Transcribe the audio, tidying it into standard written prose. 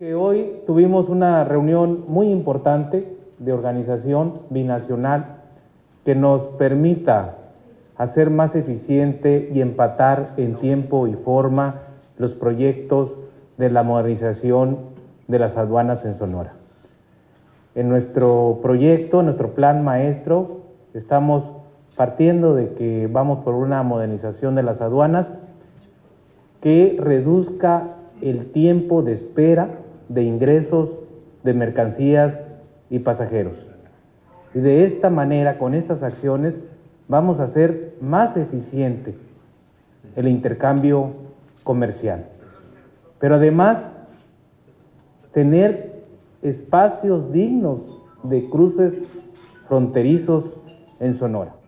Que hoy tuvimos una reunión muy importante de organización binacional que nos permita hacer más eficiente y empatar en tiempo y forma los proyectos de la modernización de las aduanas en Sonora. En nuestro proyecto, en nuestro plan maestro, estamos partiendo de que vamos por una modernización de las aduanas que reduzca el tiempo de espera de ingresos de mercancías y pasajeros. Y de esta manera, con estas acciones, vamos a hacer más eficiente el intercambio comercial. Pero además, tener espacios dignos de cruces fronterizos en Sonora.